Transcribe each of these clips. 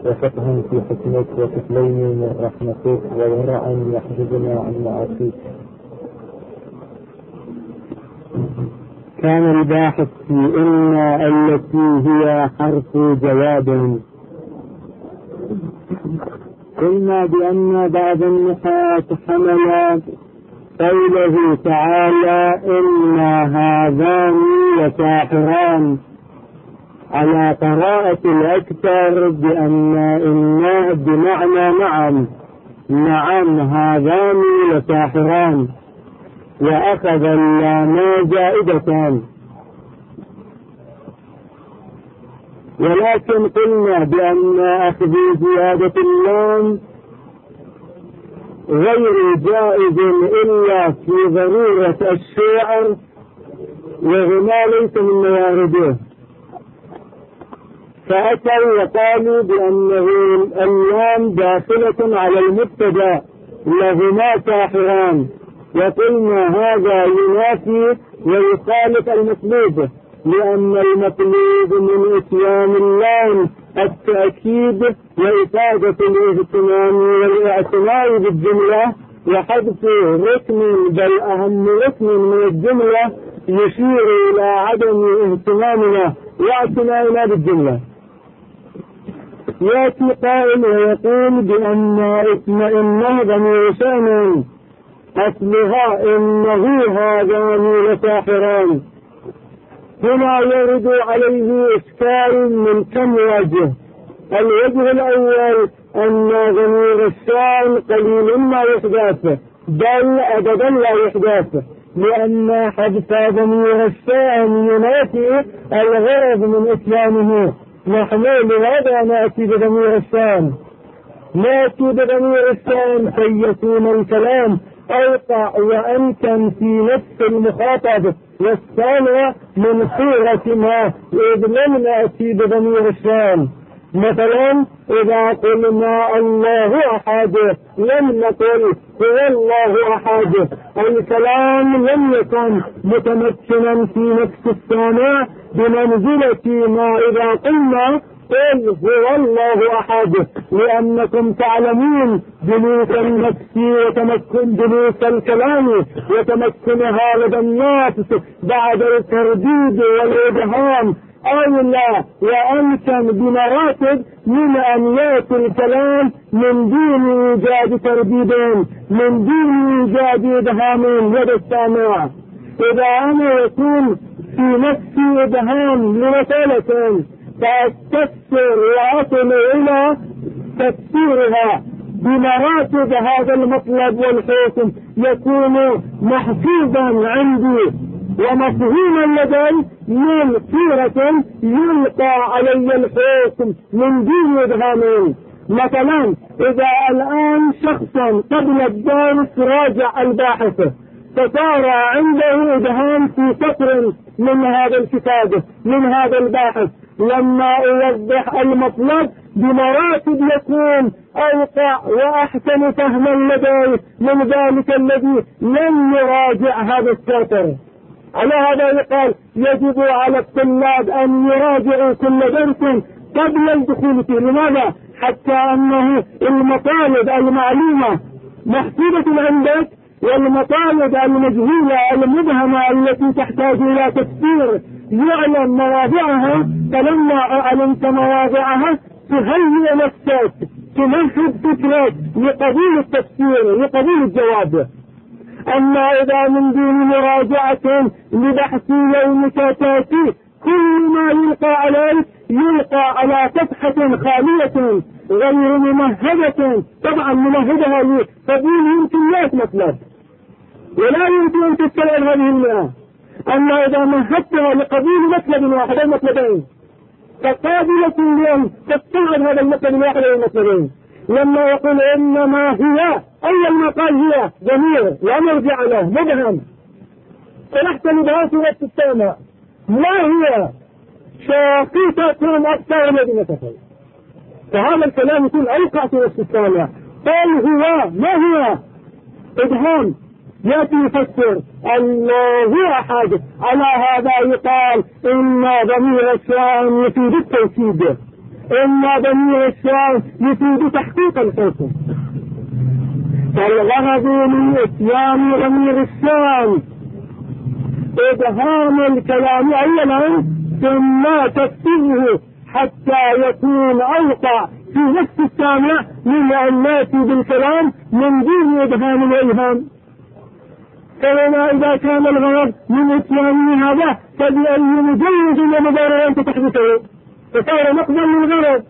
وفقه في حكمك وكفلين من رحمتك وورعا يحجبنا عن معاصيك. كان الباحث في إن التي هي حرف جواب. قلنا بأن بعض النحاة حمل قوله تعالى إن هذان لساحران على قراءة الأكثر بأن إن بمعنى نعم هذان لساحران، وأخذ اللام زائدتان. ولكن قلنا بأن أخذ زيادة اللام غير جائز إلا في ضرورة الشعر، وهما ليس من موارده، فأتوا وقالوا بأنه اللام داخلة على المبتدأ لهما ساحران، وقلنا هذا ينافي ويخالف المطلوب، لأن المطلوب من إتيان اللام التأكيد وإفادة الاهتمام والاعتناء بالجملة، وحذف ركن بل أهم ركن من الجملة يشير إلى عدم اهتمامنا واعتنائنا بالجملة. يأتي قائل ويقول بأن اسم إنه ضمير شأن أصلها إنه هذان لساحران. هنا يرد عليه إشكال من كم وجه. الوجه الأول أن ضمير الشأن قليل ما يحدث، بل أبدا لا يحدث، لأن حذف ضمير الشأن ينافي الغرض من إسلامه. نحن لهذا نأتي بضمير الشأن، نأتي بضمير الشأن كي يكون الكلام أوقع وأمكن في نفس المخاطب والسامع من صورة ما، إذ لم نأتي بضمير الشأن. مثلا إذا قلنا الله أحد لم نقل هو الله أحد، الكلام لم يكن متمكنا في نفس السامع بمنزلة ما إذا قلنا قل هو الله أحد، لأنكم تعلمون جلوس النفس وتمكن جلوس الكلام وتمكنها لدى الناس بعد الترديد والإبهام أولى وأمكن بمراتب من أن يأتي الكلام من دون إيجاد ترديد، من دون إيجاد إبهام لدى السامع. إذا أنا يكون في نفسي إبهام لمسألة فأستفسر وأصل إلى تفسيرها بمراتب هذا المطلب والحكم، يكون محفوظا عندي ومفهوما لدي من صورة يلقى علي الحكم من دون إبهام. مثلا إذا الآن شخصا قبل الدرس راجع الباحث فصار عنده إبهام في سطر من هذا الكتاب من هذا الباحث، لما أوضح المطلب بمراتب يكون أوقع وأحسن فهما لديه من ذلك الذي لم يراجع هذا السطر. على هذا يقال يجب على الطلاب أن يراجعوا كل درس قبل الدخول فيه. لماذا؟ حتى أنه المطالب المعلومة محسوبة عندك، والمطالب المجهولة المبهمة التي تحتاج إلى تفسير يعلم مواضعها، فلما علمت مواضعها تهيئ نفسك تمهد فكرك لقبول التفسير لقبول الجواب. أما إذا من دون مراجعة لبحث يومك تأتي كل ما يلقى عليك يلقى على صفحة خالية غير ممهدة، طبعا ممهدها لقبول يمكنيات مطلب ولا يمكن أن تستوعب هذه المئة. أما إذا مهدتها لقبول مطلب واحد أو مطلبين فقابلة لأن تستوعب هذا المطلب الواحد أو المطلبين. لما يقول إنما هي أول ما قال هي ضمير لا مرجع له مبهم، فنحت لبهات وقت السامع ما هي شاقيتة أكثر الذين تفعل، فهذا الكلام يكون أوقع في وقت السامع. قال هو ما هو إبهام، يأتي يفسر الله أحد. على هذا يقال إن ضمير الشأن يفيد التوكيد، إن ضمير الشام يفيد تحقيق الحكم، فالغرض من إتيان ضمير الشام إبهام الكلام أولا ثم تفسيره حتى يكون أوقع في نفس السامع من أن نأتي بالكلام من دون إبهام الإبهام. فلما إذا كان الغرض من إتيان هذا فبأي مجوز ومبارر أنت تحدثه، فصار نقضا للغرض.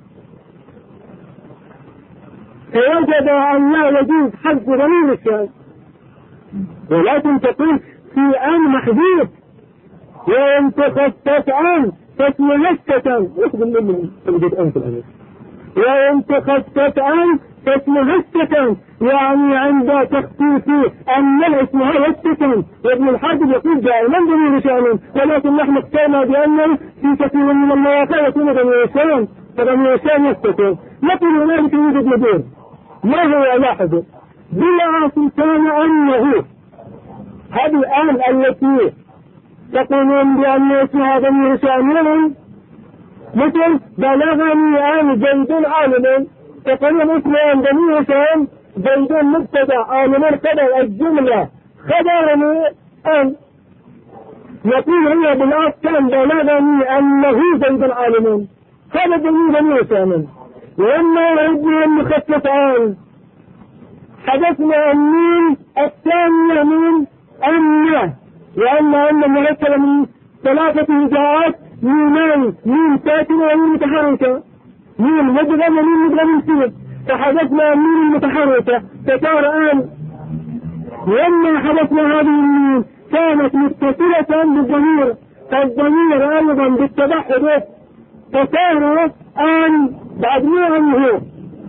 فوجد أن لا يجوز حذف ضمير الشام، ولكن تقول في أن محذوف، وإن تخصص أن فاسم هسة اخذ منه تجد أن في الأمر، وإن تخصص أن فاسم هسة يعني عند تخصيص أن اسمها هسة. وابن الحاجب يقول دائما ضمير شام، ولكن نحن اخترنا بأنه في كثير من المواقع يكون ضمير شام، فضمير شام هسة. نقول هنالك يوجد مدير ما هو لاحظ بلا سلطان أنه هذه الآن التي تقولون بأن اسمها ضمير شامل، مثل بلغني أن زيد عالم، تقولون اسمها ضمير شام زيد مبتدأ عالم كذا الجملة خبرني أن، يقول هي بالأصل بلغني أنه زيد عالم، هذا ضمير شامل. وإما يريدنا أن نخفف عن حدثنا النون الثانية من أن، وأن مركبة من ثلاثة هجاءات، ميمان ميم ساكنة وميم متحركة، ميم مدغم وميم مدغم سين، فحدثنا النون المتحركة فصار آن. وأما حدثنا هذه النون كانت متصلة بالضمير، فالضمير أيضا بالتبحر فصار آن بعد ما أنه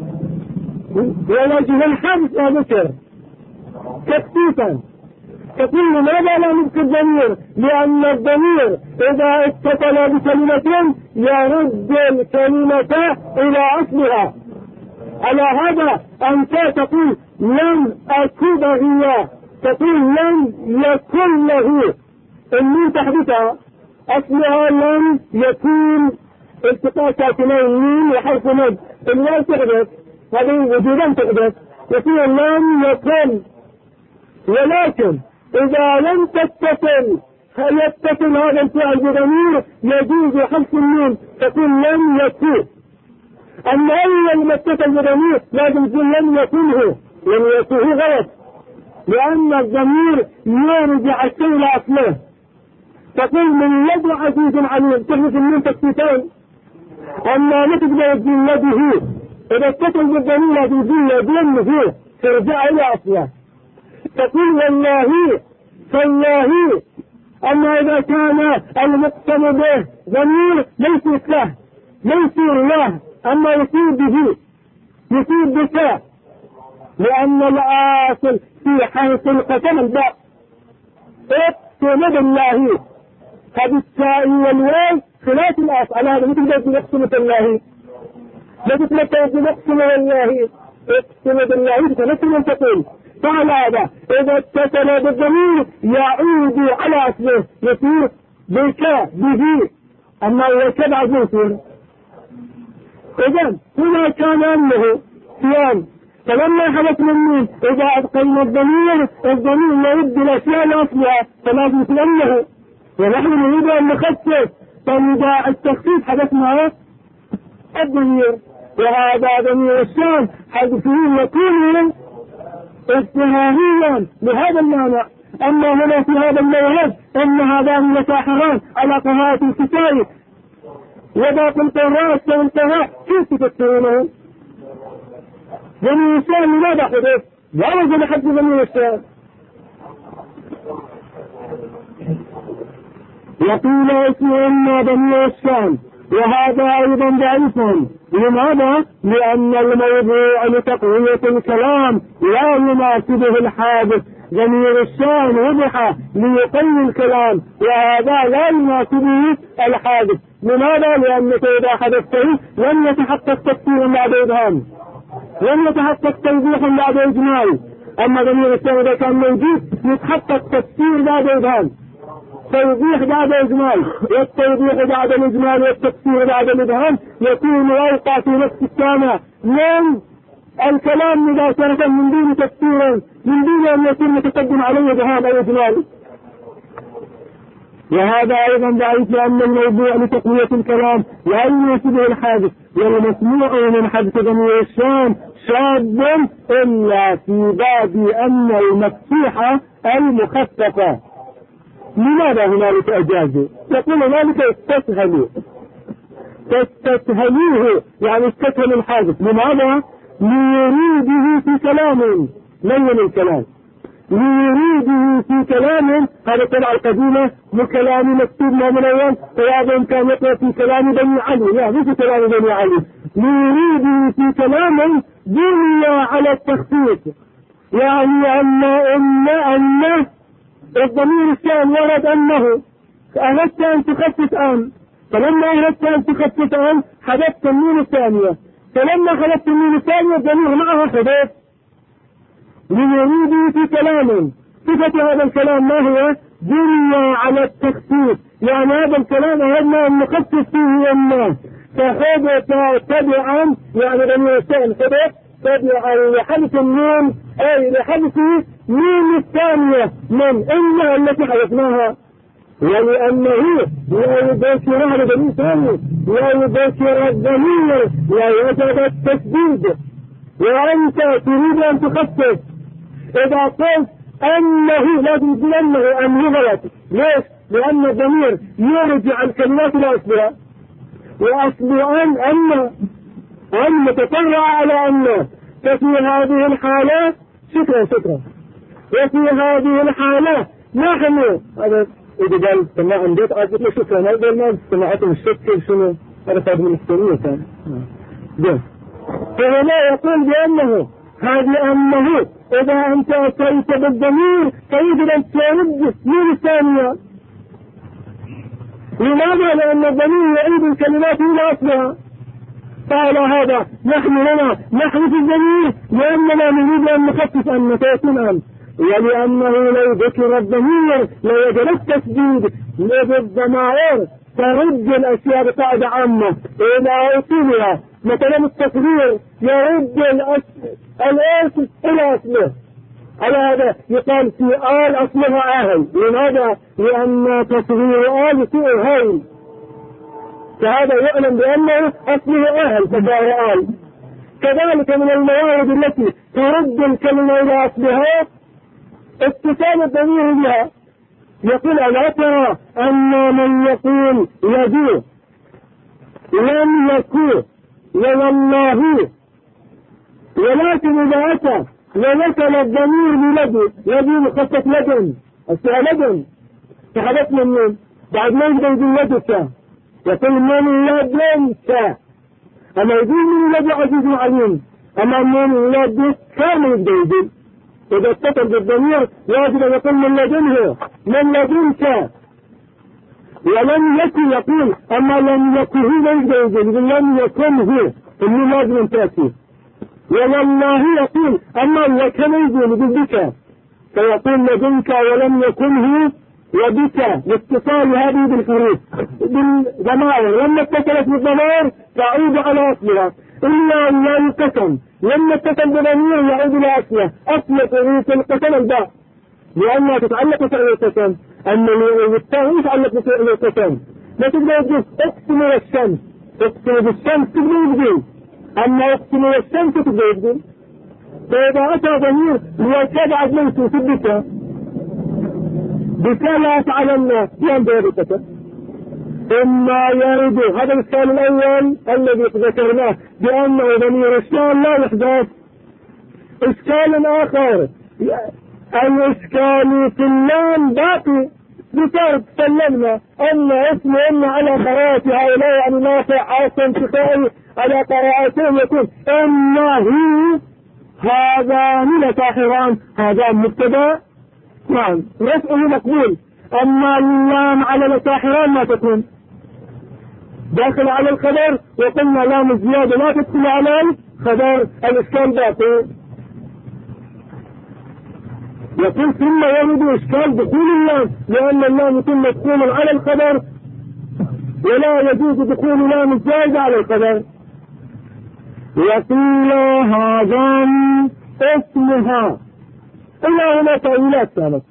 ووجه الحمس وذكر تخصيصا. تقول لماذا لا نذكر الضمير؟ لأن الضمير إذا اتصل بكلمة يرد الكلمة إلى أصلها. على هذا أنت تقول لم أكن هي، تقول لم يكن له، النون تحدثها أصلها لم يكون التقاء ساكنين ميم وحرف مد، الواو تحدث هذه وجودا تحدث يقول لم يكن. ولكن إذا لم تتصل يتصل هذا الفعل بضمير يجوز حذف النون، تقول لم يكن. أما أول ما اتصل بضمير لازم تقول لم يكنه، لم يكنه غلط، لأن الضمير يرجع الشيء إلى أصله. تقول من يد عزيز عليم تحذف النون تكتيتين. أما نتبع من يده إذا اتصل بالضمير لازم تقول يده ترجع إلى أصله. تقول والله فالله. أما إذا كان المقسم به ضمير ليس له ليس له، أما يصير به يصير بك، لأن الأصل في حيث القسم الباء اقسم بالله، فبالتاء والواو خلاف الأصل. على هذا مثل ذلك يقسم بالله، مثل ذلك يقسم بالله اقسم بالله فنسل تقول. فعلى هذا إذا اتصل بالضمير يعود على أصله يصير بك به، أما هو كبع يصير. إذن هنا كان أنه صيام، فلما حدث من إذا أبقينا الضمير يرد الأشياء لأصلها فلازم تلمه، ونحن نريد أن نخصص، فإذا التخصيص حدثنا الضمير، وهذا ضمير الشام حدثه يكون استهانيا بهذا المعنى. أما هنا في هذا الموعد أن هذان يتاحران على قراءة الكتاب وباقي القراء والقراء كيف تفسرونه؟ ضمير الشام ماذا حدث؟ لا وجد حد ضمير الشام. يقول اسمه ضمير الشام، وهذا أيضا ضعيف. لماذا؟ لأن الموضوع لتقوية الكلام لا يناسبه الحادث. ضمير الشام وضح ليقوي الكلام، وهذا لا يناسبه الحادث. لماذا؟ لأنك إذا حدثته لم يتحقق تفسير بعد إبهام، لم يتحقق توضيح بعد إجمال. أما ضمير الشام إذا كان موجود يتحقق تفسير بعد إبهام. توضيح بعد إجمال، والتوضيح بعد الإجمال والتفسير بعد الإبهام يكون أوقع في نفس السامع من الكلام مباشرة من دون تفسير، من دون أن يكون متقدم عليه إبهام أو إجمال. وهذا أيضا ضعيف لأن الموضوع لتقوية الكلام لا يناسبه الحادث، والمسموع من حدث ضمير الشام شاذ إلا في باب أن المفتوحة المخففة. لماذا هنالك أجازوا؟ يقول ذلك تستسهلوه، يعني استسهل الحادث. لماذا؟ ليريده في كلام لين الكلام، ليريده في كلام، هذا طبعا القديمة بكلام مكتوب ما من أول، فيعظم كان يقرأ في كلام بني علي، يعني في كلام بني علي، ليريده في كلام بني على التخصيص، يعني أن الضمير الشام ورد أنه أردت أن تخصص أن، فلما أردت أن تخصص أن حدثت النون الثانية، فلما خلقت النون الثانية الضمير معها حدث. ليريده في كلام، صفة هذا الكلام ما هو؟ بني على التخصيص، يعني هذا الكلام أردنا أن نخصص فيه الناس، فحدث تبعا، يعني ضمير الشام حدث تبعا لحدث النون، أي لحدث نون الثانية من إلا التي حدثناها، ولأنه لا يباشر هذا الضمير ثاني، لا يباشر الضمير، لا يوجد التسديد، وأنت تريد أن تخصص. إذا قلت أنه لازم تقول أنه غلط. ليش؟ لأن الضمير يرجع الكلمات إلى أصلها، وأصل أن متطلع على أن، ففي هذه الحالة شكرا وفي هذه الحالة نحن هذا إذا قال سماع بيت قلت له شكرا، هذا ما سماعته الشكر شنو هذا صار من السنية كان ده. فهنا يقول بأنه هذه أنه إذا أنت أتيت بالضمير فيجب أن ترد من الثانية. لماذا؟ لأن الضمير يعيد الكلمات إلى أصلها. قال هذا نحن نحذف الضمير لأننا نريد أن نخفف أن فيكون أن، ولأنه لو ذكر الضمير لوجد التسديد للضمائر ترد الأشياء بقاعدة عامة إلى أصولها. مثلا التصغير يرد الأصل إلى أصله، على هذا يقال في آل أصلها آهل. لماذا؟ لأن تصغير آل يصير هين، فهذا يعلم بأنه أصله آهل فصار آل. كذلك من الموارد التي ترد الكلمة إلى أصلها اتصال الضمير بها. يقول ألا ترى أن من يقول يدو لم يكون والله، ولكن إذا أتى ووصل الضمير بلدي، يدي مخصص لدن، أصلها لدن، فحدث من بعد ما يقدر يقول لدك، يقول من لدنك، أما يقول من لدي عزيز عليم، أما من لدك كان يقدر يقول. إذا اتصل بالضمير يجب أن يقول من لدنه، من لدنك. ولم يكن يقول أما لم يكن هو لا يقدر يقول لم يكن هو، إنه لازم تأتي. والله يقول أما لكن يقول بك، فيقول لدنك ولم يكن هو وبك، لاتصال هذه بالحروف بالضمائر. لما اتصلت بالضمائر تعود على أصلها، إلا أن لا يقسم. لما اتصل بضمير يعود إلى أصله، أصل حروف القسم الباء، لأنها تتعلق بفعل القسم. أما التاء يتعلق بفعل القسم. ما تقدر تقول اقسم والشمس، اقسم بالشمس تقدر تقول، أما اقسم والشمس تقدر تقول. فإذا أتى ضمير ليتبع جنسه في البكاء، بكاء لا يفعل الناس ينبغي بالقسم. إما يرد هذا الإشكال الأول الذي ذكرناه بأنه ضمير الشام لا يحدث. إشكال آخر الإشكال في اللام باقي، بصار تكلمنا أن اسم إن على قراءة هؤلاء يعني نافع عاصم كفائي على قراءتهم يكون إما هي هذان لساحران، هذا مبتدا نعم رفعه مقبول. أما اللام على لساحران ما تكون داخل على الخبر، وقلنا لام الزيادة لا تدخل على الخبر. الإشكال باقي. يقول ثم يرد إشكال دخول اللام، لأن اللام يكون مدخول على الخبر ولا يجوز دخول لام الزائدة على الخبر. وقيل هذان اسمها، إلا هنا تأويلات كانت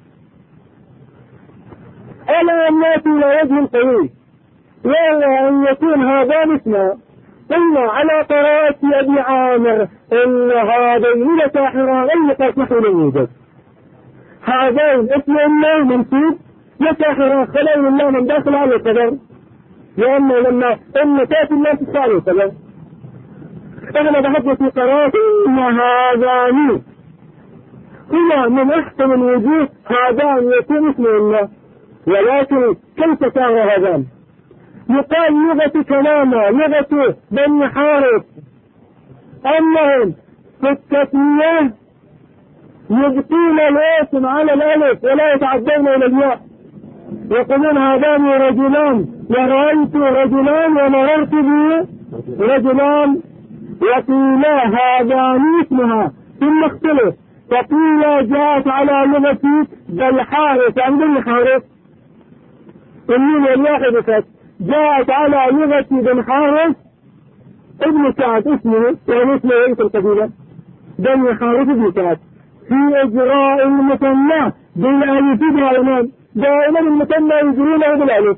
ألا أن نأتي إلى وجه القوي، وهو أن يكون هذان اسمها. قلنا على قراءة أبي عامر إن هذين لساحران، أي قسم لم يوجد. هذين اسم الله منصوب، لساحران خلال الله من داخل على القدر، لأنه لما إن تأتي الله تسأل القدر. إحنا بحثنا في قراءة إن هذان، هنا من أحسن الوجوه هذان يكون اسم الله، ولكن كيف صار هذان؟ يقال لغة كلامة، لغة بني حارث، أنهم في التسمية يبقون الاسم على الألف ولا يتعدون إلى الياء، يقولون هذان رجلان، ورأيت رجلان ومررت به رجلان. وقيل هذان اسمها، ثم اختلف فقيل جاءت على لغة بني حارث، يعني بني حارث النون الواحد فقط، جاءت على لغة بن حارث ابن سعد اسمه، يعني اسمه رئيس القبيلة بن حارث ابن سعد، في إجراء المثنى بالألف دائما، دائما المثنى يجرونه بالألف.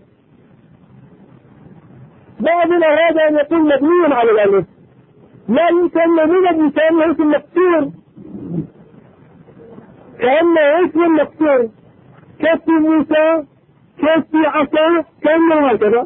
بعضنا هذا أن يكون مبني على الألف، لا يسمى من الإنسان اسم مكسور، كأنه اسم مكسور، كف موسى كف عصا، كأنه هكذا.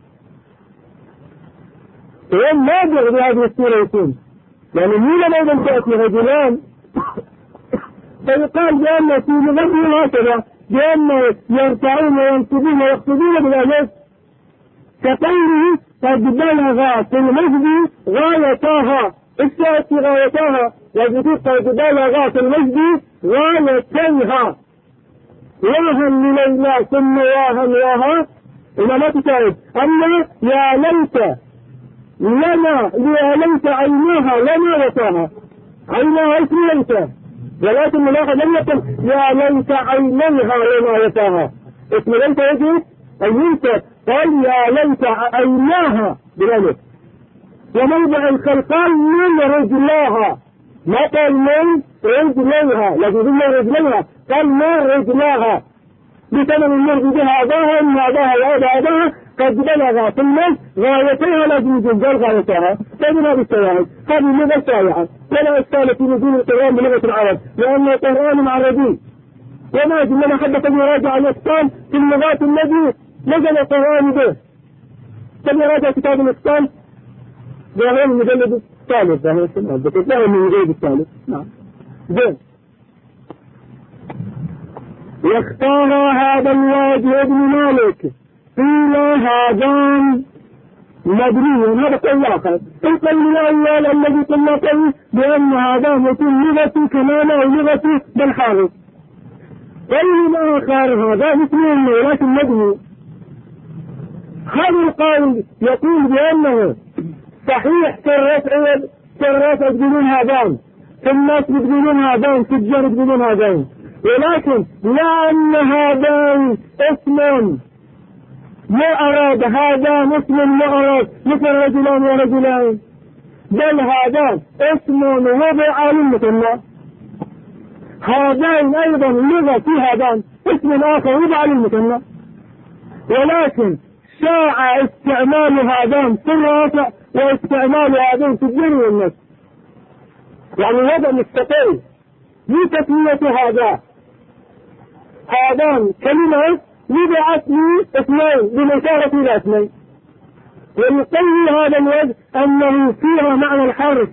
وهم نادر بهذه السورة يكون، يعني مين لم تأتي رجلان فيقال بأن في لغته هكذا، بأن يرفعون وينصبون ويقصدون بالألف، كقوله قد بلغ في المجد غايتها، الشاة غايتها، وجدت قد بلغ في المجد غايتها، واها لليلى ثم واها إلى ما تشاهد. أما يا ليت لنا، يا ليت عيناها لنا وتاها، عيناها اسم ليت، ولكن ملاحظ لم يقل يا ليت عينيها لنا وتاها، اسم ليت يجب أن ينسى، قال يا ليت عيناها بالألف. وموضع الخلقان من رجلاها، ما قال من رجليها، لكن قلنا رجليها، قال ما رجلاها، بسبب المرض بها أباها إن أباها وأبا أباها قد بلغ في المجد غايتها، لازم يجب غايتها. فبنا بالسواعد هذه اللغة الشائعة، ولا أشكال في نزول القرآن بلغة العرب، لأنه قرآن عربي. وما أجل لما حدث يراجع الإسلام في اللغات التي نزل القرآن به، فليراجع كتاب الإسلام بغير المجلد الثالث، لا من المجلد الثالث. نعم زين. واختار هذا الواجه ابن مالك قيل هذان مدني، هذا قول آخر. القول الأول الذي قلنا قوي بأن هذان يكون لغة كمانة أو لغة بالحارث. قول آخر هذا اسمه ولكن مدني. هذا القول يقول بأنه صحيح في الرفع يقولون هذان، في الناس يقولون هذان، في الجر يقولون هذان، ولكن لأن هذان اسم مؤرد، هذان اسم مؤرد مثل رجلان ورجلان، بل هذان اسم وضع للمثنى. هذان أيضا لغة في هذان اسم آخر وضع للمثنى، ولكن شاع استعمال هذان في الرافع واستعمال هذان في الجر والنصب، يعني وضع مستقل لتسمية هذا. هذان كلمة وضعت لي اثنين بالإشارة إلى اثنين، ويقوي هذا الوجه أنه فيها معنى الحرف،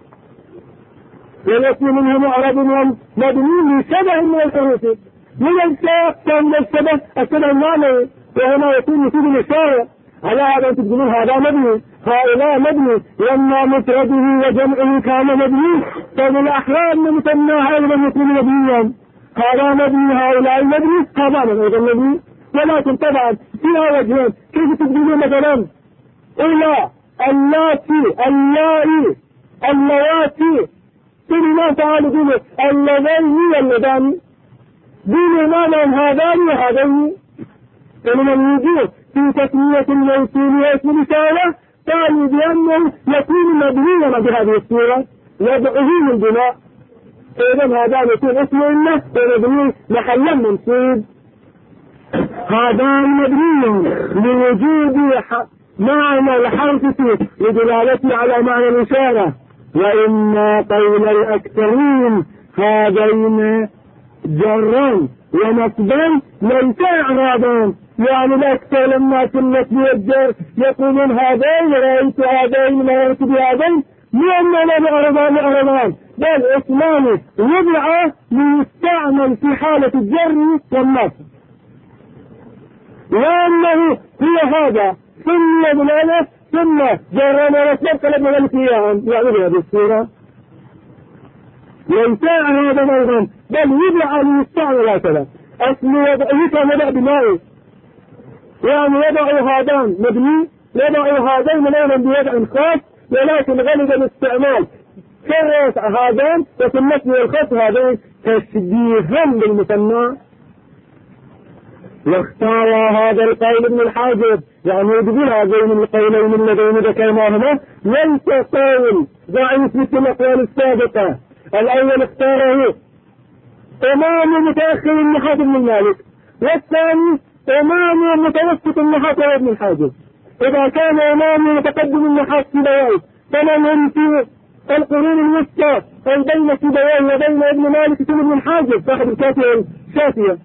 والاسم منه معرب ومبني لشبه من الحروف، من الشاق كان الشبه المعنوي، وهنا يكون يفيد الإشارة. على هذا تقولون هذا مبني، هؤلاء مبني، لما مفرده وجمعه كان مبني، فبالأحرار من مثناه أيضا يكون مبنيا. هذا مبني، هؤلاء مبني، هذا أيضا مبني. ولكن طبعا فيها وجهين، كيف تقولون مثلا إلا اللاتي اللائي اللواتي، ثم تعالوا قولوا اللذين اللذان، دون معنى هذان وهذين. ومن الوجوه في تسمية الموصول واسم رسالة قالوا بأنه يكون مبنيا بهذه الصورة يدعوه للبناء، إذن هذا يكون اسم إنه ومبني محلا منصوب. هذا مبني لوجود معنى الحرف فيه لدلالته على معنى الإشارة. وإما قول الأكثرين هذين جرا ونصبا ليس إعرابا، يعني الأكثر لما في النصب والجر يقولون هذين رأيت هذين مررت بهذين لأننا لأعربان بل اسمان وضع ليستعمل في حالة الجر والنصب، وأنه هو هذا ثم بالألف ثم جرنا ونصب قلبنا الكيان يعني بهذه الصورة ليس إعرابا أيضا بل وضع ليستعمل هكذا. أصل وضعه كان بمائه، يعني يضع هذان مبني يضع هذين أيضا بوضع خاص، ولكن غلب الاستعمال كرس هذان وفي النسب والخط هذين تشبيها بالمثنى. واختار هذا القول ابن الحاجب، يعني يقول هذين القولين اللذين ذكرناهما ليس قول ضعيف مثل الأقوال السابقة. الأول اختاره إمام متأخر النحاة بن مالك، والثاني إمام متوسط النحاة ابن الحاجب. إذا كان إمام متقدم النحاة سيبويه فمن في القرون الوسطى أي بين سيبويه وبين ابن مالك ثم ابن الحاجب صاحب الكافية الشافية،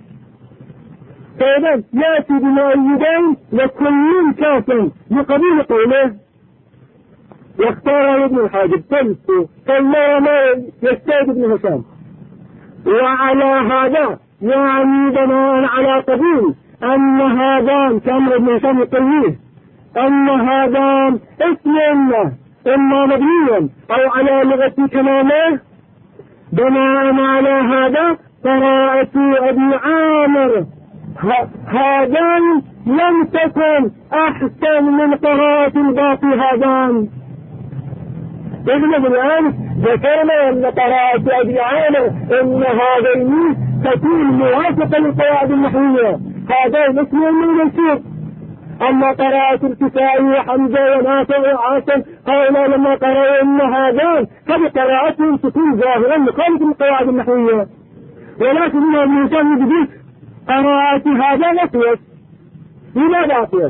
فإذا يأتي بمؤيدين لكل كافٍ بقبيل قوله. واختار ابن الحاجب قلت فالله ما يستعد ابن هشام. وعلى هذا يعني بناء على قبول أن هذان كامر ابن هشام يقويه أن هذان اسم إما مبنيا أو على لغة كلامه. بناء على هذا قراءة ابن عامر هذان لم تكن أحسن من قراءة الباقي هذان. إذن الآن ذكرنا أن قراءة ابن عامر إن هذين تكون موافقة للقواعد النحوية، هذين اسمهم من المنصوب. أما قراءة الكسائي وحمزة ونافع وعاصم هؤلاء لما قرأوا إن هذان فبقراءتهم تكون ظاهرا مخالف للقواعد النحوية، ولكن من الإنسان يقول قراءة هذا أقيس. لماذا أقيس؟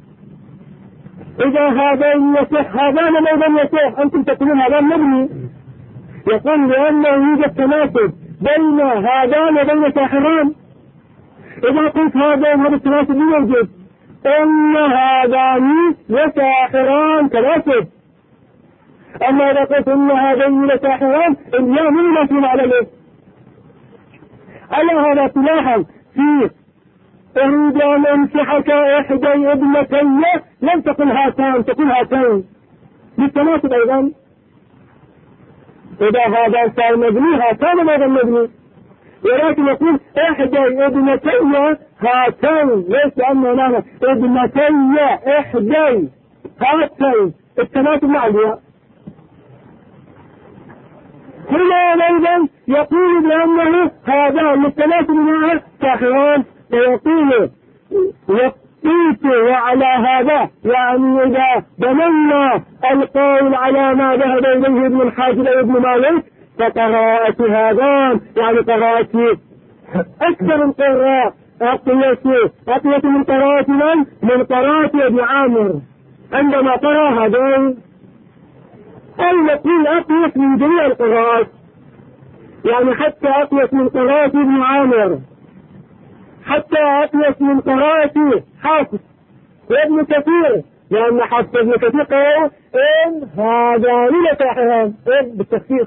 إذا هذين يصح هذان أيضا يصح، أنتم تقولون هذا مبني. يقول لأنه يوجد تناسب بين هذان وبين ساحران. إذا قلت هذين هذا التناسب يوجد إن هذان وساحران تناسب. أما إذا قلت إن هذين وساحران إلا من نسل على له. على هذا تلاحظ في أريد أن أمسحك إحدى ابنتي لم تقل هاتان تقول هاتين بالتناسب أيضا. إذا هذا صار مبني هاتان أيضا مبني، ولكن يقول إحدى ابنتي هاتين ليس أنه معنى ابنتي إحدى هاتين التناسب مع الياء. هنا أيضا يقول بأنه هذا التناسب مع ساحران، فيقول وقيت وعلى هذا يعني إذا بنينا القول على ما ذهب إليه ابن الحاجب وابن مالك فقراءة هذان يعني قراءة أكثر القراء أقيت من قراءة من قراءة ابن عامر عندما قرأ هذان، أي نقول أقيت من جميع القراءات، يعني حتى أقيت من قراءة ابن عامر، حتى أقيت من قراءة حافظ وابن كثير، لأن حافظ ابن كثير قالوا إن هذان لساحران بالتخفيف،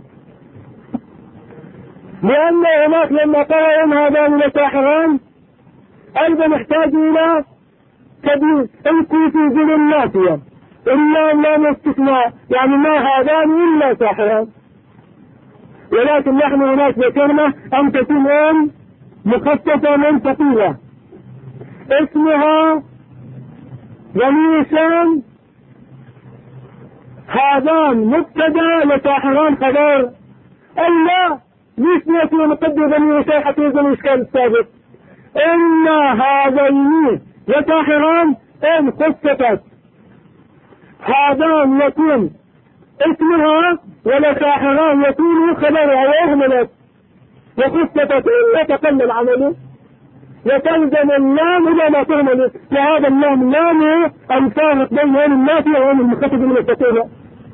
لأن هناك لما قالوا إن هذان لساحران أيضا يحتاج إلى تبيين إن كنت ذل النافية إلا لا استثناء، يعني ما هذان إلا ساحران. ولكن نحن هناك ذكرنا أن تكون مخصصة من ثقيلة اسمها جميسان هذان مبتدا لساحران خبر، ألا ليش نأتي ونقدر بني إسرائيل حتى يزن الإشكال السابق؟ إن هذين لساحران إن خصفت هذان يكون اسمها ولساحران يكون خبرها وأهملت وخصفت إن يتقلل عمله وتلزم اللام إلى ما تهمل. لهذا اللام لام الفارق بين النافية وبين المخفف من الثقيلة.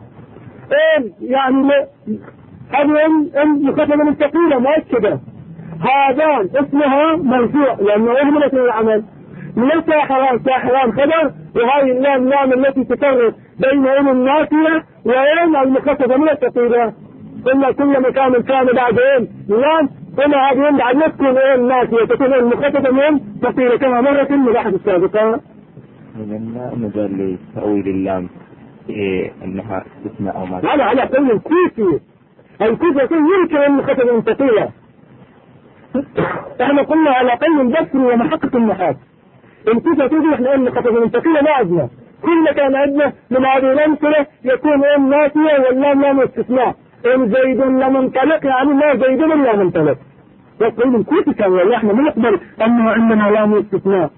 يعني هذه المخفف من الثقيلة مؤكدة. هذان اسمها مرفوع لأنه أهملت من العمل. من ساحران خبر، وهذه اللام لام التي تفرق بين النافية وبين المخفف من الثقيلة. كل مكان كان بعد لام هنا هذه بعد لا تكون النافية تكون المخففة من ثقيلة كما مرت الملاحظة السابقة. من مجال لتأويل اللام أنها استثناء أو ما على قول الكوفي. الكوفي يكون يمكن المخففة من ثقيلة. احنا قلنا على قول البصري ومحقق النحاة. الكوفي يقول احنا المخففة من ثقيلة ما عندنا. كل مكان عندنا من هذه الأمثلة يكون النافية واللام لام استثناء. إن زيد لم ينطلق يعني ما زيد إلا منطلق. يقول الكوفي كان احنا ما نقبل أنه عندنا لام استثناء.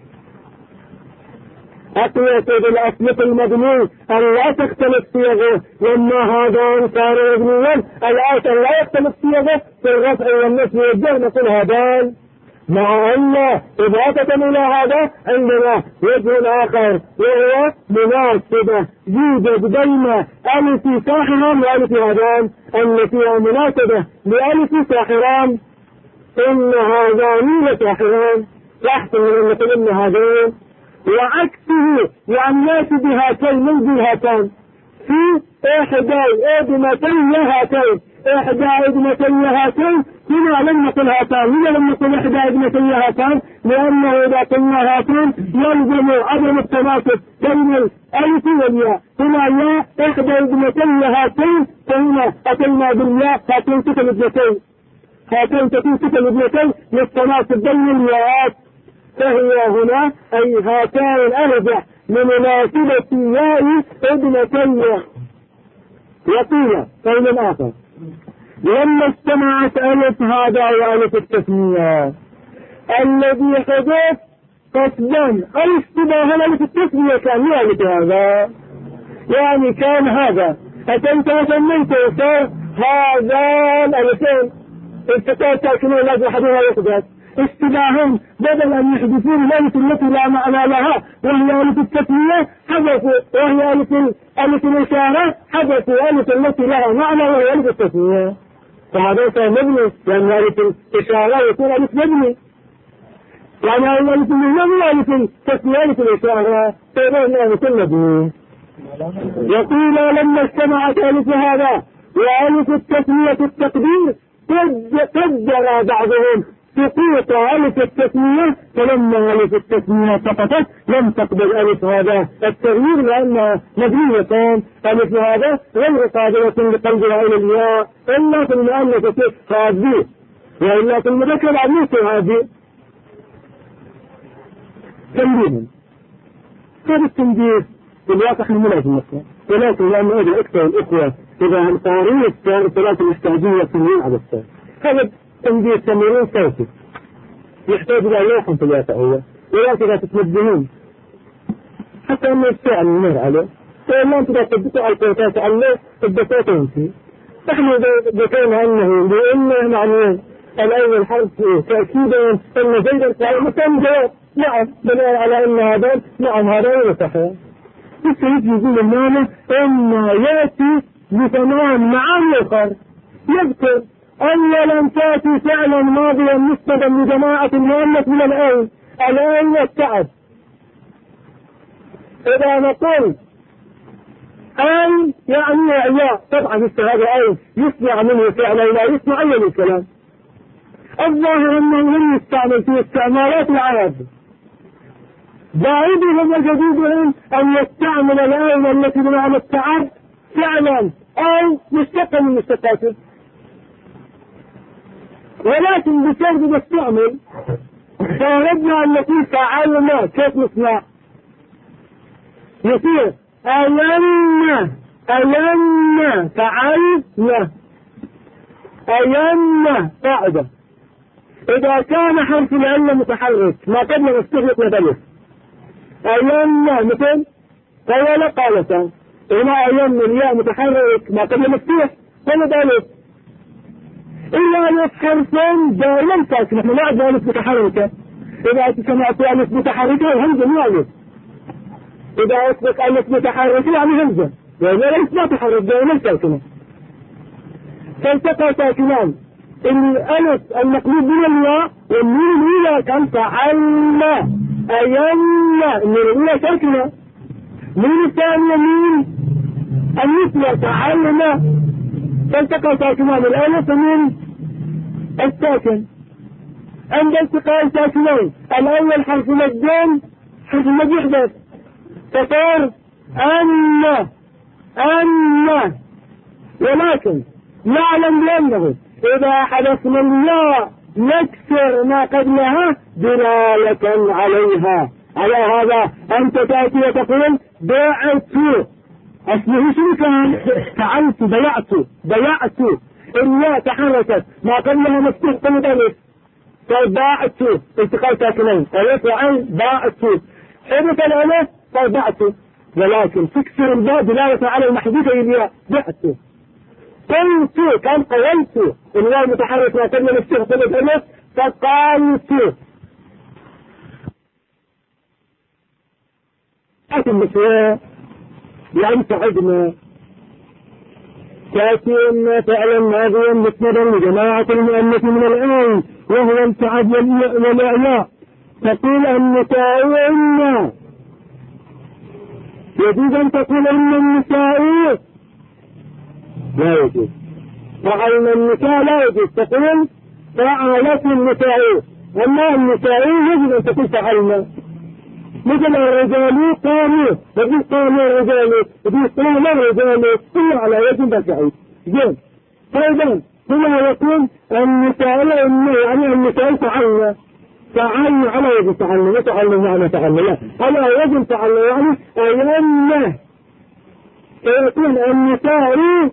أقويت بالأصل المبني أن لا تختلف صيغه، وما هذان صار مبنيا الآن لا يختلف صيغه في الرفع والنصب والجر نقول هذان، مع أن إضافة إلى هذا عندنا وجه آخر وهو مناسبة يوجد بين ألف ساحران وألف هذان أن فيها مناسبة لألف ساحران. إن هذان لساحران يحتمل أن نقول إن هذان، وعكسه يعني يأتي بهاتين من بهاتان في إحدى إدمتين هاتين. إحدى إدمتين هاتين هنا لم نقل هاتان. هنا لم نقل إحدى إدمتين هاتان لأنه إذا قلنا هاتين يلزم عدم التناسب بين الألف والياء. هنا ياء إحدى إدمتين هاتين، فهنا أتينا بالياء هاتين تكن ابنتين. هاتين تكون تكن ابنتين للتناسب بين الياءات، فهي هنا أي هاتان أرجع لمناسبة ياء ابنتين. وقيل قول آخر لما اجتمعت ألف هذا وألف التثنية الذي حدث قصدا أو اشتباها ألف التثنية كان ألف هذا، يعني كان هذا أتنت وسميته صار هذا الألفين التقاء تاكلون لازم أحدها يحدث اشتباههم بدل أن يحدثون الألف التي لا معنى لها وهي ألف التثنية حدثوا، وهي ألف الإشارة حدثوا ألف التي لها معنى وهي ألف التثنية. فهذا صار مبني لأن ألف الإشارة يكون ألف مبني، يعني ألف المبني ألف التثنية ألف الإشارة فإذا ألف مبني. يقول لما اجتمعت ألف هذا وألف التثنية التقدير قدر بعضهم سقوط ألف التثنية، فلما ألف التثنية سقطت لم تقبل ألف هذا التغيير لأنها مبنية. ألف هذا غير قادرة لقلبها إلى الياء إلا في المؤنث هذه، وإلا في المذكر عبيث هذه. تنبيه، هذا التنبيه بالواقع من لازم نفسه، ولكن لأنه أجل أكثر الإخوة إذا القوانين الثلاث الاحتاجية تنوين على السائل، هذا تنبيه تمرين صوتي يحتاج إلى لوح ثلاثة هو، ولكن لا تتنبهون حتى أنه يستعمل النور عليه، فإلا أنت لا تبدأ الكوتات عليه الدكوت ينسي. نحن ذكرنا أنه لأنه معنيين الأول حرف تأكيدا أن زيدا قال مكان جواب نعم بناء على أن هذا نعم هذا هو صحيح. يجي يقول المعنى أن يأتي بثمان معاني أخر يذكر أولا تأتي فعلا ماضيا مسندا لجماعة المؤنث من الآن والتعب. إذا نقول أي يعني يا طبعا هذا أي يصنع منه فعلا لا يصنع أي الكلام. الظاهر أنه لم يستعمل في استعمالات العرب، بعيدهم وجديدهم أن يستعمل الآية التي بمعنى التعب فعلا أو مشتقا من مشتقاته، ولكن بشرط نستعمل فأردنا أن نقول فعلنا كيف نصنع؟ يصير ألمنا فعلنا أين قاعدة. إذا كان حرف العلة متحرك ما قبل مفتوح يقلب ألف. أين مثل قال قالتا، هنا أين الياء متحرك ما قبل مفتوح قلب ألف. إلا ألف حرفين دائما ساكنة، نحن نعد ألف متحركة. إذا سمعت ألف متحركة الهمزة مو ألف. إذا أثبت ألف متحركة يعني همزة، يعني ليس ما تحرك دائما ساكنة. فالتقى ساكنان، الألف المقلوب من الياء والنون الأولى كان فعلنا أينا، النون الأولى ساكنة. النون الثانية مين؟ المثلى فعلنا. فالتقى ساكنان الألف من الساكن. عند التقاء ساكنين الأول حرف مجين، حرف مجي يحدث فصار أن. ولكن نعلم بأنه إذا حدثنا الياء نكسر ما قبلها دلالة عليها. على هذا أنت تأتي وتقول بعت، أصله شو كان؟ فعلت، ضيعت. الياء تحركت ما قبلها مفتوح قلب ألف، فباعت التقاء ساكنين ألف وعين باعت، حدث الألف فباعت، ولكن تكسر الباء دلالة على المحذوفة الياء بعت. قلت كان قولت، الواو المتحرك ما قبل مفتوح قلب ألف فقالت. المسواء يعني تعبنا تأتي إما فعلا ماضيا مسندا لجماعة المؤنث من الآن وهو التعب والإعلاء، تقول النساء إنا، يجوز أن تقول إن النساء لا يجوز، فعلنا النساء لا يجوز، تقول فعلت النساء. أما النساء يجب أن تقول فعلنا، مثل الرجال قاموا، يقول قاموا الرجال، يقول قاموا الرجال، كله على يجب البعيد. جيد. فإذا هنا يكون النساء يعني النساء فعلنا على يجب فعلنا، لا فعلنا معنى فعلنا، لا على يجب فعلنا يعني أيامنا. فيكون النساء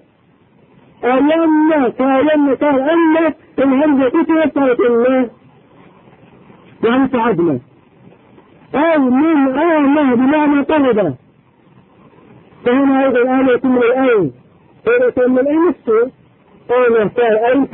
أيامنا فأيامنا فأيامنا الهمزة تتوفرت الله يعني فعدنا، أو من آمه بمعنى طلبة. فهنا هذا الآن يتم الآن، فإذا تم الآن السوء آمه أي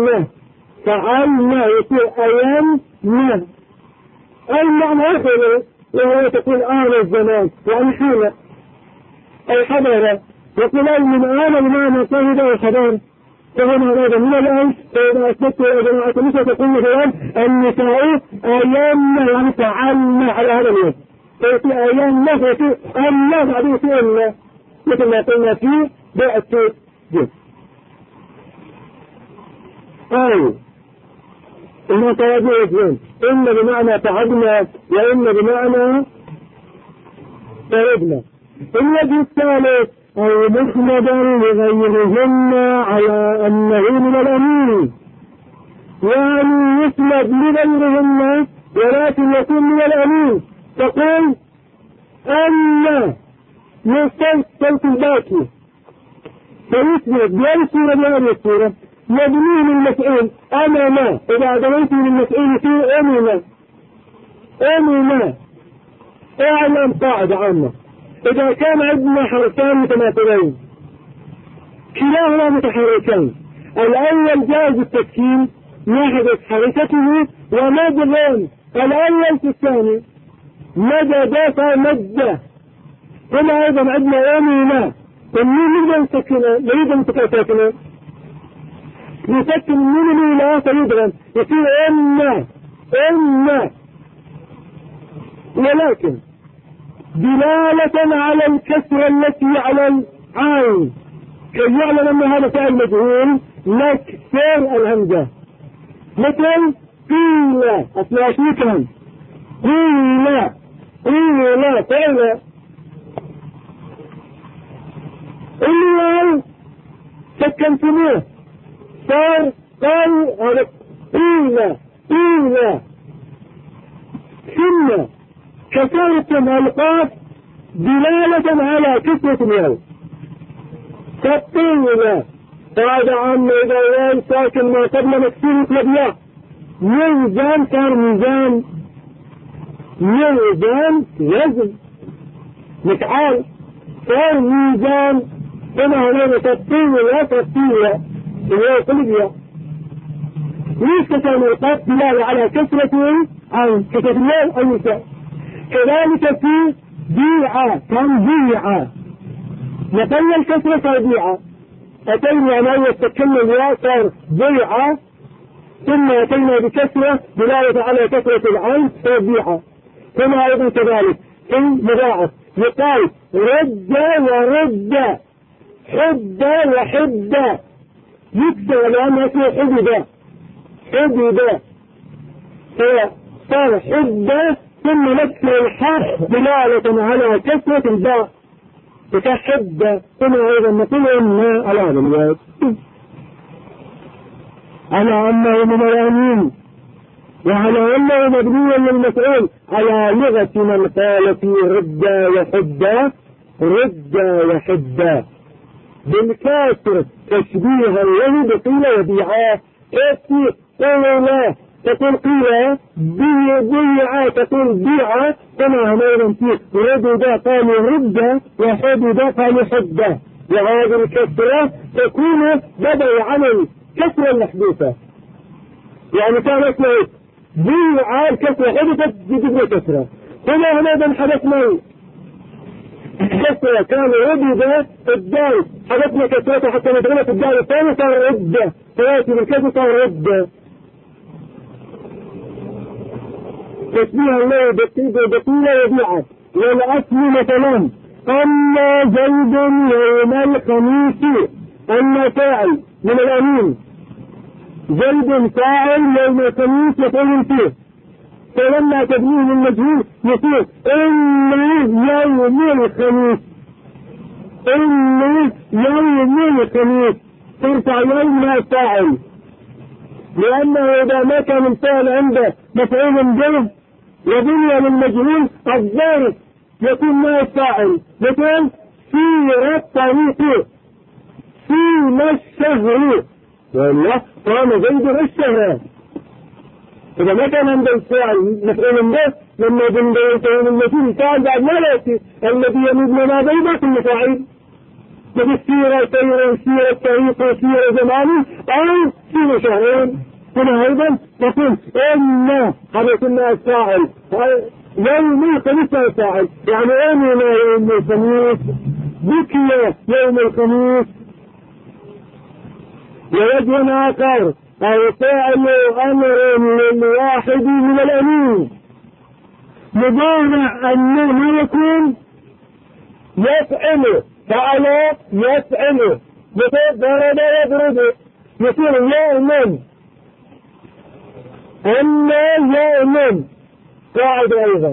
فعلنا يقول أيامنا، أي معنى آخر وهو تقول آن الزمان يعني حين أي حضارة، يقول أي من آن بمعنى طلبة وحضارة. فهنا هذا من الآن فإذا أثبت يا جماعة النساء تقول مثلا النساء أيامنا يعني فعلنا على هذا اليوم، فيأتي أيامنا فيأتي أمنا بعدين يأتي أمنا، مثل ما قلنا فيه بأت جد. أي إنه توابع اثنين، إن بمعنى تعبنا وإن بمعنى تعبنا. الوجه الثالث أو مسندا لغيرهن على أنه من الأمين، يعني يسند لغيرهن ولكن يكون من الأمين. تقول أن يصوت صوت الباكي فيسند بأي صورة بأي صورة مبني للمسؤول أمام، إذا دليت للمسؤول في أمنا اعلم قاعدة عامة، إذا كان عندنا حرفان متماثلين كلاهما متحركين، الأول جاز التسكين يحدث حركته ومد الأول في الثاني مد دافع مد. هنا أيضا عندنا أمنا، النون لا يسكنه يريد أن تكون يسكن النون الأولى فيدغم يصير أمنا، ولكن دلالة على الكسرة التي على العين كي يعلم أن هذا فعل مجهول نكسر الهمزة، مثل قيل أصلها شيكا قيل فعل إلا سكنتموه صار قال هذا قيل ثم كسرتم القاف دلالة على كسرة الياء، فقيل قاعدة عامة إذا وين ساكن ما قبل مكسور يطلب له ميزان صار ميزان وزن متعال صار ميزان كما هنا تطير تطير اللي قلبيا ليش كان القط دلالة على كثرة عن كثرة المال أو النساء. كذلك في بيعة كان بيعة نقل الكثرة صار بيعة أتينا أن يتكلم يا صار بيعة ثم أتينا بكثرة دلالة على كثرة العين صار بيعة. كما أيضا كذلك في مضاعف يقال رد ورد حد وحد يكسر لأنه اسمه حدد صار حد ثم نكسر الحاء دلالة على كثرة الباء وكحد. ثم أيضا نقول إن على هذا الوجه على أنه من الأمين وعلى أنه مبني للمفعول على لغة من قال في رد وحد بالكاسر تشبيها له بقيل وبيعاه. كيف قول لا تقول قيل بيعاه تقول بيعاه كما هميرا فيه رد قالوا رد وحد قالوا حد. وهذه الكسرة تكون بدل عن الكسرة المحدوثة يعني كان اسمه بيعاه الكسرة حدثت بجبر كسرة هنا هذا حدث معي كسرة كان رد الدال حدثنا كسرته حتى نتغلق الدال الثاني صار رد ثلاثي بالكسر صار رد تشبيه الله بقيلة وبيعة. والأصل مثلا أن زيد يوم الخميس أن فاعل من الأمين زيد فاعل يوم الخميس يقول فيه فلما تبنيه المجهول يقول إن يوم الخميس ترفع يوم ما فاعل لأنه إذا ما كان الفاعل عنده مفعول به وبني للمجهول الظاهر يكون ما فاعل يقول سير الطريق سيما الشهر والله قام زيد الشهر. إذا ما كان عنده الفاعل مفعول به لما بنده يكون المجهول فاعل بعد ما يأتي الذي يمد لنا بيضا كل فاعل بالسيرة سير الطريق سير زماني أو سير شهرين. هنا أيضا تقول إن هذا كنا الفاعل يوم الخميس الفاعل يعني أمنا يوم الخميس بكي يوم الخميس. ووجه آخر أو فاعل أمر للواحد من الأمين مضارع أنه يكون يفعل فعل يفعل ضرب يضرب يصير يوم أما يوم قاعدة أيضا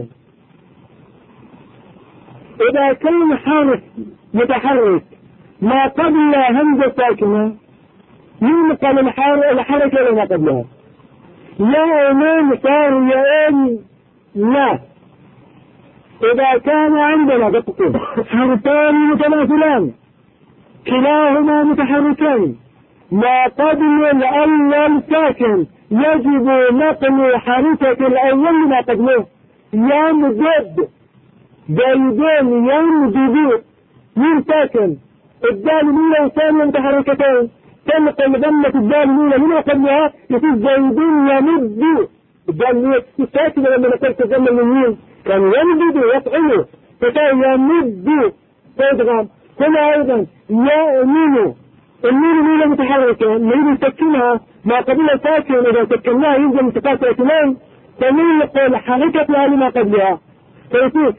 إذا كان حرف متحرك ما قبل همزة ساكنة ينقل الحركة لما قبلها يوم صار يوم لا. إذا كان عندنا دقيقة حرفان متماثلان كلاهما متحركان ما قبل الأول ساكن يجب نقل حركة الأول ما قبله يمدد زيدين يمدد من ساكن الدال الأولى والثانية متحركتين تنقل ضمة الدال الأولى من قبلها يصير زيدين يمد الدال الأولى ساكنة لما نقلت الضمة اليمين كان يمدد يفعله فكان يمد تدغم. هنا أيضا يؤمن المين الأولى متحركة نريد نسكنها ما قبلها ساكن إذا سكناها ينزل انتقاط اثنين فننقل حركتها لما قبلها فيصير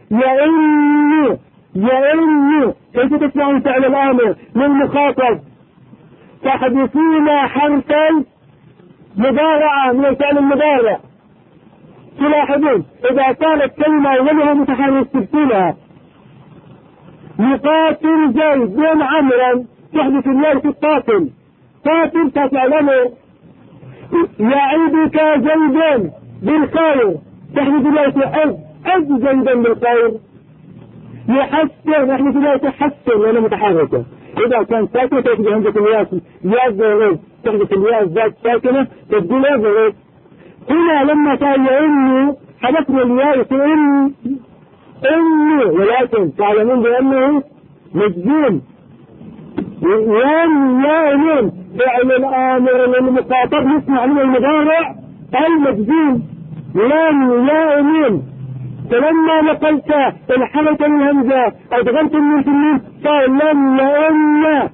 يئن كيف تسمعون فعل الآمر للمخاطب تحدثون حرفا مضارعة من الفعل المضارع. تلاحظون إذا كانت كلمة أولها متحرك تبتلها يقاتل زيد بن عمرا تحدث الياء في القاتل قاتل تفعله يعيدك زيدا بالخير تحدث الياء في عز زيدا بالخير يحسن تحدث الياء تحسن لأنه متحركة إذا كان ساكنة تجد عندك الياء ضروري تحدث الياء ذات ساكنة تبدو لا ضروري. هنا لما كان يأني حدثنا الياء يقول إني، ولكن تعلمون بأنه مجزوم. يأمن فعل الآمر للمخاطب نسمع من المضارع المجزوم يأمن. فلما نقلت الحركة الهمزة أدغمت من النون قال لم يأمن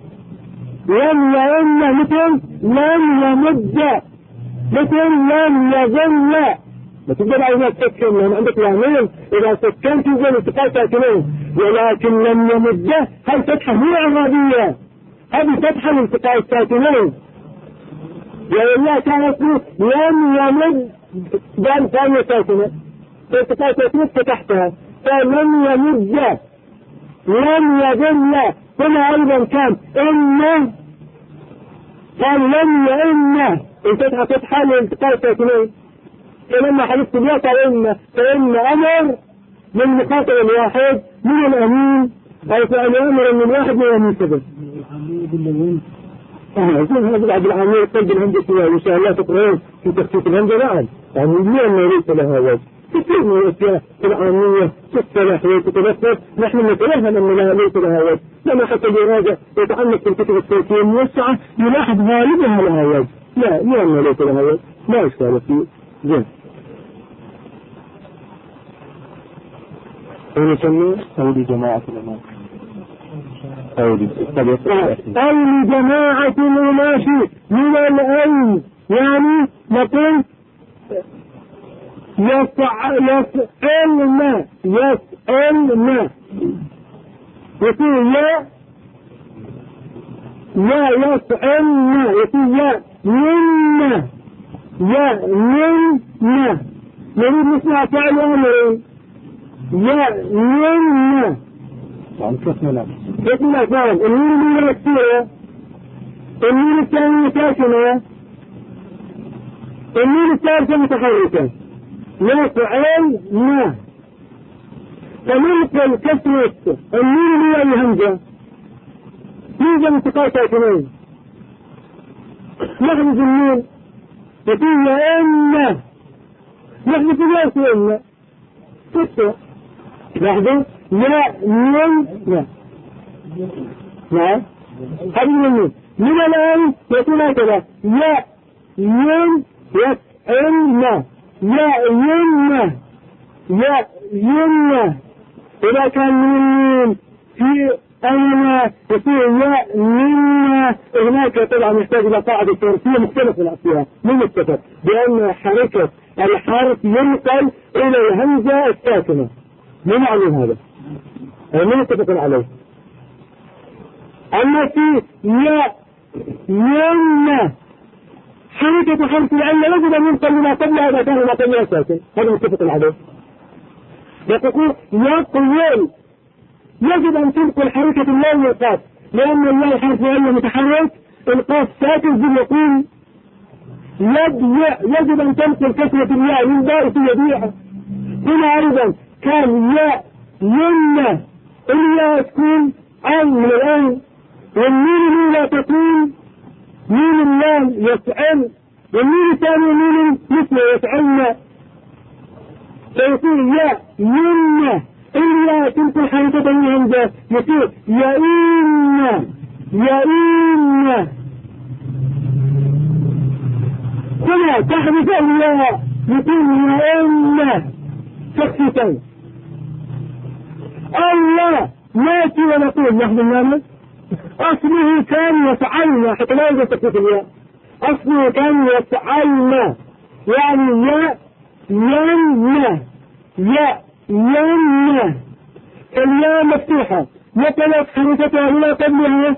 مثل لم يمد مثل لم يظل. بتقدر عايزة تسكن لأن عندك لامين إذا سكنت يجب التقاء ساكنين، ولكن لم يمده هل فتحة هي عربية هذه فتحة لالتقاء الساكنين، وإلا كانت لم يمد دام ثانية ساكنة التقاء الساكنين فتحتها فلم يمد لم يظل. هنا أيضا كان إنه قال لم يئن الفتحة فتحة لالتقاء الساكنين. فلما حدثت الياء فإن أمر من مخاطب الواحد من الأمين أو فأن أمر من واحد من الأمين سبب. هذا بعد العامل قلب الهندسة إن شاء الله تقرأون في تخصيص الهندسة. نعم يعني لأنه ليس لها وجه كثير من الأشياء العامية الصلاحية تتذكر نحن نتلهم أنها ليس لها وجه، لما حتى الإرادة يتعلق في الكتب السياسية الموسعة يلاحظ غالبها لها وجه. لا لأنه ليس لها وجه لا إشكال فيه. زين ونسميه أو لجماعة الأمام أو لجماعة الأماشي من الأين، يعني نقول يسألنا يقول لا يسألنا يقول يا منا نريد نسمع فعل أمرين يأمن عن كثمنا كثمنا فعل النين من الكثيرة النين الثانية ساكنة النين الثالثة متحركة لا فعلنا. فننقل كثرة النين هي الهمزة يوجد انتقال ساكنين نحذف النين يقول يأمن نحذف الياس يأمن كثرة نحذف يأمن نعم هذه النين من الآن يكون هكذا يأمن يسألنا يأمن إذا كان من في أين يصير يأمن هناك طبعا يحتاج إلى قاعدة ترتيب مختلف الأشياء من السبب بأن حركة الحرف ينقل إلى الهمزة الساكنة. ما معنى هذا؟ ما نتفق عليه. أما في يأمن حركة حرف العلة يجب أن ينقل ما قبلها إذا كان ما قبلها ساكن، هذا متفق عليه. يقول يقول يجب أن تنقل حركة الله والقاف لأن الله حرف علة متحرك القاف ساكن زي يقول يجب أن تنقل كسرة الياء من باء يبيعها. هنا أيضا كان يمنى الياء تكون عين من الآن والمين لا تكون مين اللام يفعل والمين الثاني مين مثل يفعلنا فيقول يمنى إلا تنقل حركة الهمزة يقول يئن هنا تحدث الياء يقول يئن شخصيتين الله ناتي ونقول نحن النامل أصله كان يفعلنا حتى لا يوجد تخفيف الياء أصله كان يفعلنا يعني يمنى الياء مفتوحة نقلت حركتها إلى قبلها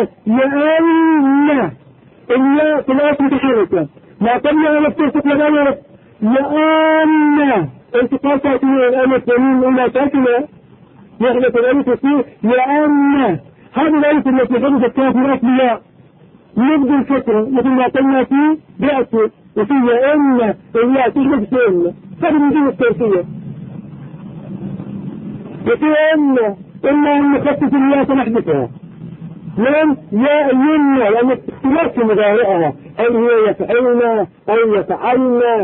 يأمن الياء في الأصل متحركة ما قبلها مفتوحة تتغير يأمن التقاط ساكنة الألف والميم إلى ساكنة يحدث الألف فيه يأمن هذه الألف التي حدثت كانت من أصل ياء نبدو الكسرة مثل ما قلنا فيه بأسه وفي يأمن الياء تحدث سئلنا هذه من دون التوفية يقول إما أن نخفف الياء فنحدثها من ياء يمنى لأن اختلاف في مضارعها هل هي يفعلنا أو يفعلنا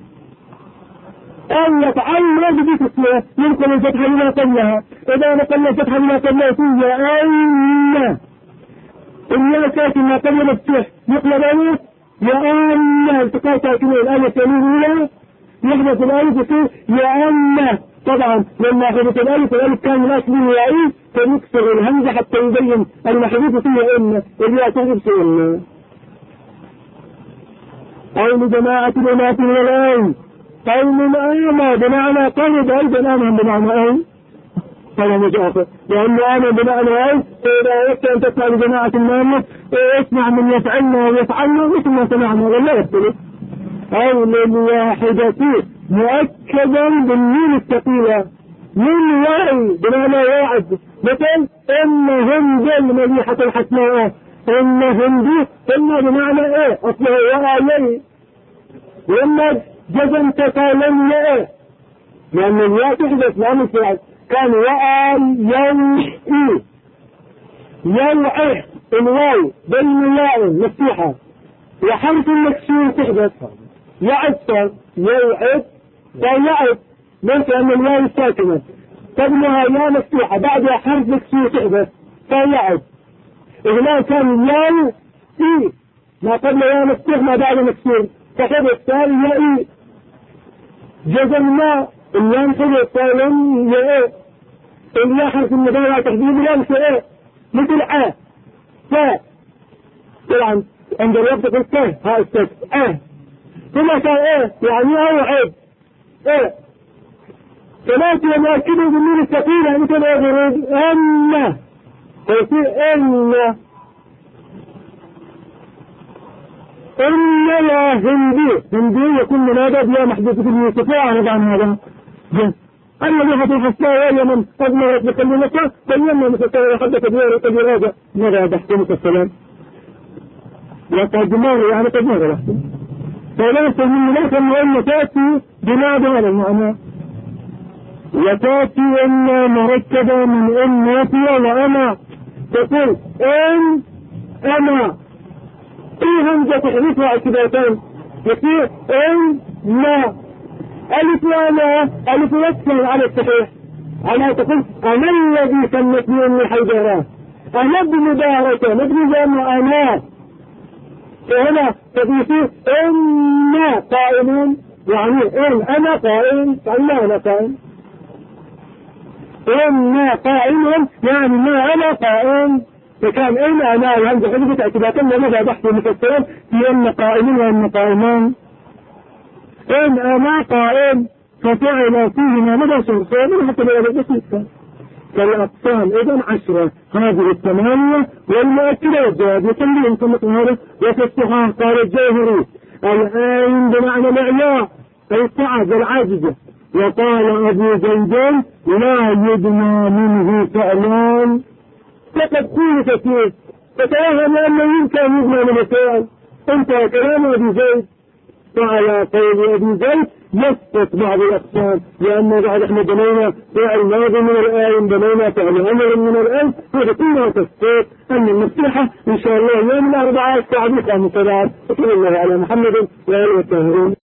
أو يفعلنا بديك اسمها يمكن الفتح لما قبلها إذا نقلنا الفتح لما قبلها فيه يأن الياء ساكن ما قبل مفتوح يقلب ألف يأن التقاء ساكنين الألف الأولى يحدث الألف يصير يأن طبعا لما حدث الألف كان الأصل يائي فنكسر الهمزة حتى يبين المحذوف فيه إن الياء تحذف فيه إن أو لجماعة الأناث من الآن قوم آمى بمعنى قلب أيضا آمى بمعنى أي هذا مجافة لأن آمى بمعنى أي فإذا أردت أن تسمع لجماعة النامة اسمع من يفعلنا ويفعلنا مثل ما سمعنا ولا يختلف أو للواحدة مؤكدا بالميم الثقيلة من وعي بمعنى واعد مثل إنهم ذل مليحة الحسناء إنهم دي إن بمعنى إيه أصله وآيي لما جزمت قالن ياء لأن الياء تحدث لا مفعل كان وآيي يوعي الواو بين ياء مفتوحة وحرف المكسور تحدث يعد يوعد ويعد ليس أن الواو الساكنة قبلها ياء مفتوحة بعدها حرف مكسور تحدث فيعد هنا كان ياء إي ما قبل ياء مفتوح ما بعد مكسور فحدث صار ياء جزمنا الياء حدث صار ياء الياء حرف المضارع تحديد لام ايه مثل طبعا عند الوقت قلت ها استاذ ثم كان يعني اوعد ثلاثة مؤكده بالمين الثقيلة مثل يضرب ان فيصير ان لا هندي يكون منادى بلا محدثة المستطاع عن هذا الذي حدث الساعة يمن أضمرت بكلمته بينا مستطاع حدث بيارة الإرادة ماذا بحكمك السلام وقد مر يعني قد مر لحظة فليس من ليس أن تأتي بنادى على المعنى وتأتي إن مركبة من إن ناتية وأنا تقول إن أنا إيه همزة تحديثها اعتباتين يصير إن ما ألف وأنا ألف وأكثر على الصحيح أنا تقول أنا الذي سمتني أمي حيدرة أنا ابن دارته ابن جامع أنا فهنا تقول إن قائمون يعني إن أنا قائم فأنا أنا قائم إن قائم يعني ما أنا قائم فكان إن أنا الهمزة حدثت اعتباطا لماذا بحث المفسرين في أن قائمين وأن قائمان إن أنا قائم ففعل فيهما مدى شرطان حتى لا يبقى بسيطة فالأقسام إذن 10 هذه 8 والمؤكدة والجواب يسميهم ثم طهارة وفي الصحاح قال الجوهري الآن بمعنى معيار أي الصعب والعاجزة وقال أبو زيدان لا يدنى منه فعلان فقد قيل كثير فتوهم أنه يمكن يدنى من الفعل انت كلام أبو زيد وعلى قول أبي زيد يسقط بعض الأقسام لأن بعد احنا بنينا فعل ماضي من الآن بنينا فعل أمر من الآن هذا كلها تسقط أن المفتوحة إن شاء الله يوم الأربعاء الساعة 5 وصلى الله على محمد وآله الطاهرين.